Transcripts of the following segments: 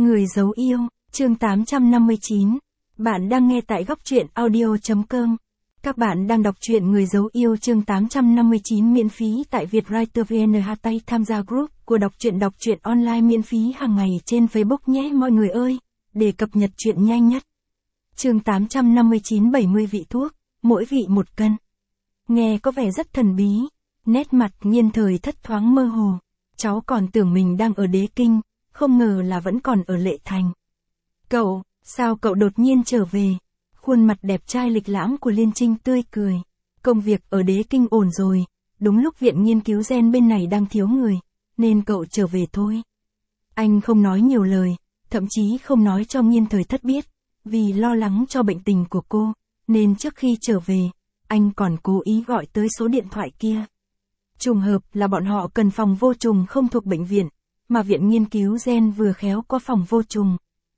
Người giấu yêu, chương 859. Bạn đang nghe tại góc truyện audio.com. Các bạn đang đọc truyện Người giấu yêu chương 859 miễn phí tại Vietwriter VN Hatay tham gia group của đọc truyện online miễn phí hàng ngày trên Facebook nhé mọi người ơi, để cập nhật truyện nhanh nhất. Chương 859 70 vị thuốc, mỗi vị 1 cân. Nghe có vẻ rất thần bí, nét mặt Nhiên Thời Thất thoáng mơ hồ. Cháu còn tưởng mình đang ở Đế Kinh, không ngờ là vẫn còn ở Lệ Thành. Cậu, sao cậu đột nhiên trở về? Khuôn mặt đẹp trai lịch lãm của Liên Trinh tươi cười. Công việc ở Đế Kinh ổn rồi, đúng lúc viện nghiên cứu gen bên này đang thiếu người, nên cậu trở về thôi. Anh không nói nhiều lời, thậm chí không nói cho Nhiên Thời Thất biết, vì lo lắng cho bệnh tình của cô, nên trước khi trở về, anh còn cố ý gọi tới số điện thoại kia. Trùng hợp là bọn họ cần phòng vô trùng không thuộc bệnh viện, mà viện nghiên cứu gen vừa khéo có phòng vô trùng.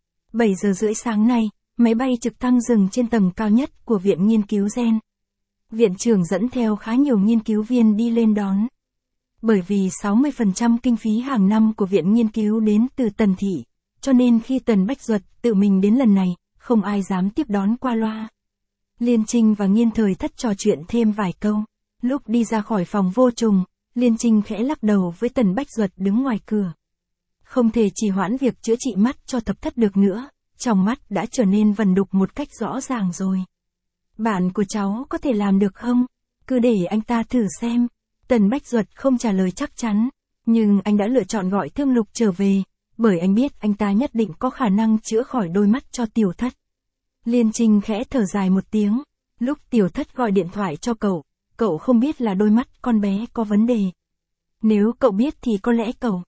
7 giờ rưỡi sáng nay, máy bay trực thăng dừng trên tầng cao nhất của viện nghiên cứu gen. Viện trưởng dẫn theo khá nhiều nghiên cứu viên đi lên đón. Bởi vì 60% kinh phí hàng năm của viện nghiên cứu đến từ Tần Thị, cho nên khi Tần Bách Duật tự mình đến lần này, không ai dám tiếp đón qua loa. Liên Trinh và Nhiên Thời Thất trò chuyện thêm vài câu. Lúc đi ra khỏi phòng vô trùng, Liên Trinh khẽ lắc đầu với Tần Bách Duật đứng ngoài cửa. Không thể trì hoãn việc chữa trị mắt cho Thập Thất được nữa, trong mắt đã trở nên vần đục một cách rõ ràng rồi. Bạn của cháu có thể làm được không? Cứ để anh ta thử xem. Tần Bách Duật không trả lời chắc chắn, nhưng anh đã lựa chọn gọi Thương Lục trở về, bởi anh biết anh ta nhất định có khả năng chữa khỏi đôi mắt cho Tiểu Thất. Liên Trinh khẽ thở dài một tiếng, lúc Tiểu Thất gọi điện thoại cho cậu không biết là đôi mắt con bé có vấn đề. Nếu cậu biết thì có lẽ cậu...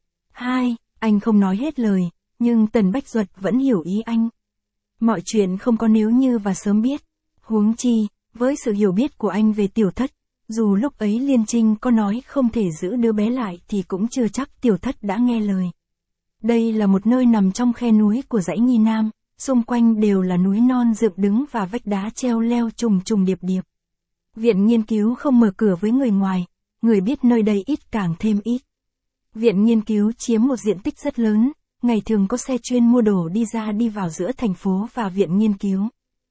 Anh không nói hết lời, nhưng Tần Bách Duật vẫn hiểu ý anh. Mọi chuyện không có nếu như và sớm biết. Huống chi, với sự hiểu biết của anh về Tiểu Thất, dù lúc ấy Liên Trinh có nói không thể giữ đứa bé lại thì cũng chưa chắc Tiểu Thất đã nghe lời. Đây là một nơi nằm trong khe núi của dãy Nghi Nam, xung quanh đều là núi non dựng đứng và vách đá treo leo trùng trùng điệp điệp. Viện nghiên cứu không mở cửa với người ngoài, người biết nơi đây ít càng thêm ít. Viện nghiên cứu chiếm một diện tích rất lớn, ngày thường có xe chuyên mua đồ đi ra đi vào giữa thành phố và viện nghiên cứu.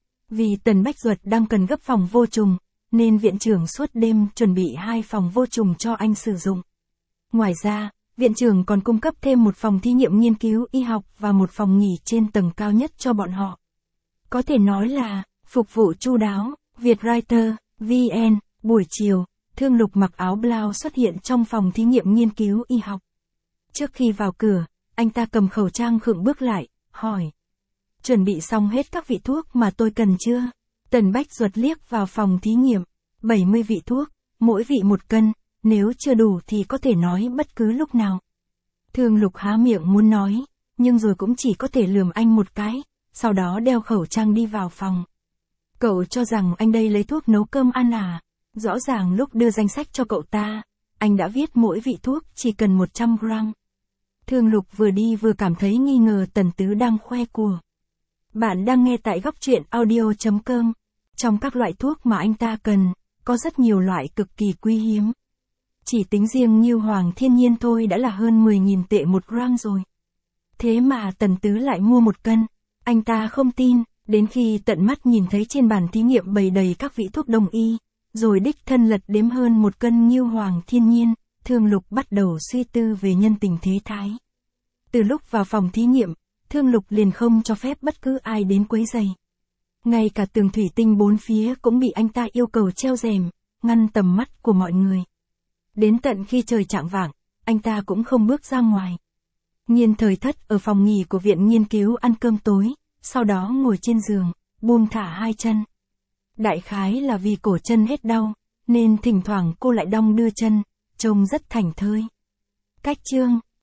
Vì Tần Bách Duật đang cần gấp phòng vô trùng, nên viện trưởng suốt đêm chuẩn bị 2 phòng vô trùng cho anh sử dụng. Ngoài ra, viện trưởng còn cung cấp thêm một phòng thí nghiệm nghiên cứu y học và một phòng nghỉ trên tầng cao nhất cho bọn họ. Có thể nói là, phục vụ chu đáo. Vietwriter VN, buổi chiều, Thương Lục mặc áo blau xuất hiện trong phòng thí nghiệm nghiên cứu y học. Trước khi vào cửa, anh ta cầm khẩu trang khựng bước lại, hỏi. Chuẩn bị xong hết các vị thuốc mà tôi cần chưa? Tần Bách Duật liếc vào phòng thí nghiệm. 70 vị thuốc, mỗi vị 1 cân, nếu chưa đủ thì có thể nói bất cứ lúc nào. Thương Lục há miệng muốn nói, nhưng rồi cũng chỉ có thể lườm anh một cái, sau đó đeo khẩu trang đi vào phòng. Cậu cho rằng anh đây lấy thuốc nấu cơm ăn à? Rõ ràng lúc đưa danh sách cho cậu ta, anh đã viết mỗi vị thuốc chỉ cần 100 gram. Thương Lục vừa đi vừa cảm thấy nghi ngờ Tần Tứ đang khoe của. Bạn đang nghe tại góc truyện audio.com. Trong các loại thuốc mà anh ta cần, có rất nhiều loại cực kỳ quý hiếm. Chỉ tính riêng Ngưu Hoàng Thiên Nhiên thôi đã là hơn 10.000 tệ 1 gram rồi. Thế mà Tần Tứ lại mua 1 cân. Anh ta không tin, đến khi tận mắt nhìn thấy trên bàn thí nghiệm bày đầy các vị thuốc đông y, rồi đích thân lật đếm hơn 1 cân Ngưu Hoàng Thiên Nhiên, Thương Lục bắt đầu suy tư về nhân tình thế thái. Từ lúc vào phòng thí nghiệm, Thương Lục liền không cho phép bất cứ ai đến quấy rầy. Ngay cả tường thủy tinh 4 phía cũng bị anh ta yêu cầu treo rèm, ngăn tầm mắt của mọi người. Đến tận khi trời chạng vạng, anh ta cũng không bước ra ngoài. Nhiên Thời Thất ở phòng nghỉ của viện nghiên cứu ăn cơm tối, sau đó ngồi trên giường, buông thả 2 chân. Đại khái là vì cổ chân hết đau, nên thỉnh thoảng cô lại đong đưa chân, trông rất thảnh thơi. Cách chương